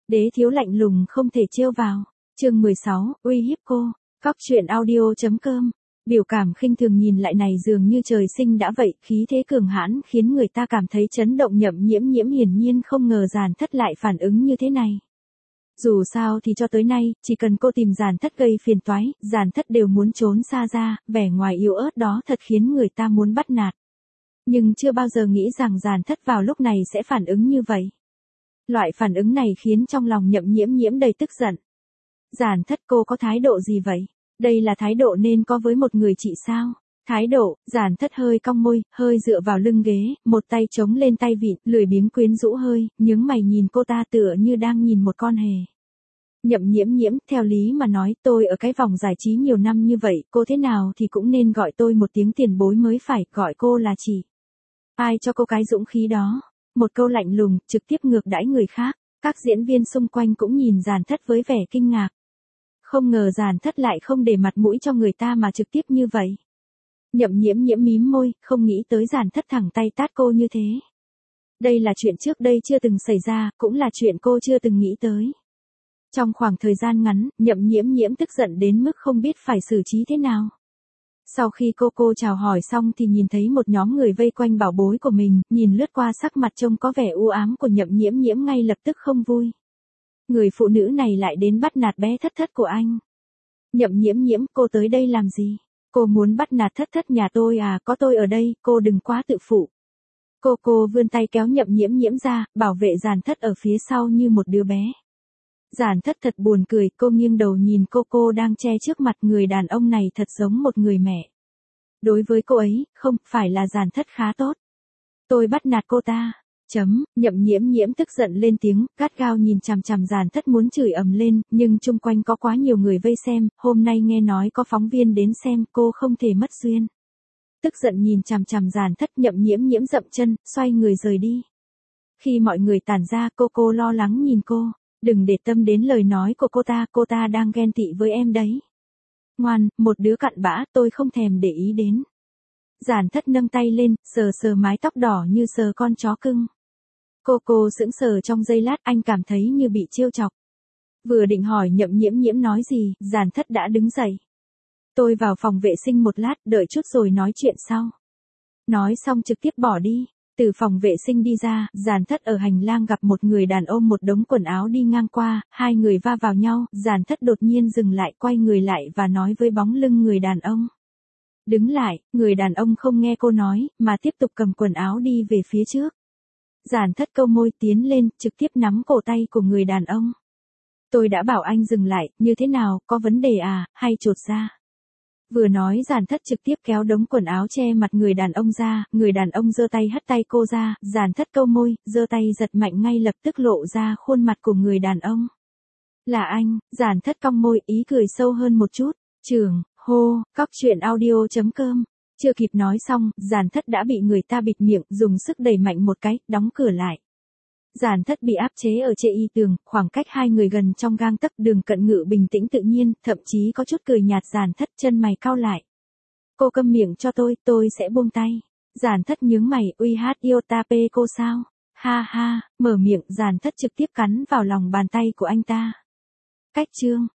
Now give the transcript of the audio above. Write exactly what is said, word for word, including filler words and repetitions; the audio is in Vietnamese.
Đế thiếu lạnh lùng không thể trêu vào. Chương mười sáu, uy hiếp cô. Cóc truyện audio chấm com. Biểu cảm khinh thường nhìn lại này dường như trời sinh đã vậy, khí thế cường hãn khiến người ta cảm thấy chấn động. Nhậm Nhiễm Nhiễm hiển nhiên không ngờ Giản Thất lại phản ứng như thế này. Dù sao thì cho tới nay, chỉ cần cô tìm Giản Thất gây phiền toái, Giản Thất đều muốn trốn xa ra, vẻ ngoài yếu ớt đó thật khiến người ta muốn bắt nạt. Nhưng chưa bao giờ nghĩ rằng Giản Thất vào lúc này sẽ phản ứng như vậy. Loại phản ứng này khiến trong lòng Nhậm Nhiễm Nhiễm đầy tức giận. Giản Thất, cô có thái độ gì vậy? Đây là thái độ nên có với một người chị sao? Thái độ? Giản Thất hơi cong môi, hơi dựa vào lưng ghế, một tay chống lên tay vịn, lười biếng quyến rũ hơi, nhướng mày nhìn cô ta tựa như đang nhìn một con hề. Nhậm Nhiễm Nhiễm, theo lý mà nói, tôi ở cái vòng giải trí nhiều năm như vậy, cô thế nào thì cũng nên gọi tôi một tiếng tiền bối mới phải, gọi cô là chị. Ai cho cô cái dũng khí đó? Một câu lạnh lùng, trực tiếp ngược đãi người khác. Các diễn viên xung quanh cũng nhìn Giản Thất với vẻ kinh ngạc. Không ngờ Giản Thất lại không để mặt mũi cho người ta mà trực tiếp như vậy. Nhậm Nhiễm Nhiễm mím môi, không nghĩ tới Giản Thất thẳng tay tát cô như thế. Đây là chuyện trước đây chưa từng xảy ra, cũng là chuyện cô chưa từng nghĩ tới. Trong khoảng thời gian ngắn, Nhậm Nhiễm Nhiễm tức giận đến mức không biết phải xử trí thế nào. Sau khi cô cô chào hỏi xong thì nhìn thấy một nhóm người vây quanh bảo bối của mình, nhìn lướt qua sắc mặt trông có vẻ u ám của Nhậm Nhiễm Nhiễm ngay lập tức không vui. Người phụ nữ này lại đến bắt nạt bé Thất Thất của anh. Nhậm Nhiễm Nhiễm, cô tới đây làm gì? Cô muốn bắt nạt Thất Thất nhà tôi à? Có tôi ở đây, cô đừng quá tự phụ. Cô cô vươn tay kéo Nhậm Nhiễm Nhiễm ra, bảo vệ Giản Thất ở phía sau như một đứa bé. Giản Thất thật buồn cười, cô nghiêng đầu nhìn cô cô đang che trước mặt người đàn ông này thật giống một người mẹ. Đối với cô ấy, không phải là Giản Thất khá tốt. Tôi bắt nạt cô ta. Chấm, Nhậm Nhiễm Nhiễm tức giận lên tiếng, gắt gao nhìn chằm chằm Giản Thất muốn chửi ầm lên, nhưng chung quanh có quá nhiều người vây xem, hôm nay nghe nói có phóng viên đến xem, cô không thể mất duyên. Tức giận nhìn chằm chằm Giản Thất, Nhậm Nhiễm Nhiễm dậm chân, xoay người rời đi. Khi mọi người tản ra, cô cô lo lắng nhìn cô. Đừng để tâm đến lời nói của cô ta, cô ta đang ghen tị với em đấy. Ngoan, một đứa cặn bã, tôi không thèm để ý đến. Giản Thất nâng tay lên, sờ sờ mái tóc đỏ như sờ con chó cưng. Cô cô sững sờ trong giây lát, anh cảm thấy như bị trêu chọc. Vừa định hỏi Nhậm Nhiễm Nhiễm nói gì, Giản Thất đã đứng dậy. Tôi vào phòng vệ sinh một lát, đợi chút rồi nói chuyện sau. Nói xong trực tiếp bỏ đi. Từ phòng vệ sinh đi ra, Giản Thất ở hành lang gặp một người đàn ông một đống quần áo đi ngang qua, hai người va vào nhau, Giản Thất đột nhiên dừng lại, quay người lại và nói với bóng lưng người đàn ông. Đứng lại, người đàn ông không nghe cô nói, mà tiếp tục cầm quần áo đi về phía trước. Giản Thất câu môi tiến lên, trực tiếp nắm cổ tay của người đàn ông. Tôi đã bảo anh dừng lại, như thế nào, có vấn đề à, hay chột ra? Vừa nói Giản Thất trực tiếp kéo đống quần áo che mặt người đàn ông ra, người đàn ông giơ tay hất tay cô ra, Giản Thất câu môi, giơ tay giật mạnh ngay lập tức lộ ra khuôn mặt của người đàn ông. Là anh, Giản Thất cong môi, ý cười sâu hơn một chút, trưởng, hô, cóc truyện audio chấm com. Chưa kịp nói xong, Giản Thất đã bị người ta bịt miệng, dùng sức đẩy mạnh một cái, đóng cửa lại. Giản Thất bị áp chế ở trệ y tường, khoảng cách hai người gần trong gang tấc, Đường Cận Ngự bình tĩnh tự nhiên, thậm chí có chút cười nhạt. Giản Thất chân mày cau lại. Cô câm miệng cho tôi, tôi sẽ buông tay. Giản Thất nhướng mày, uy hát yêu ta pe cô sao? Ha ha, mở miệng, Giản Thất trực tiếp cắn vào lòng bàn tay của anh ta. Cách chương.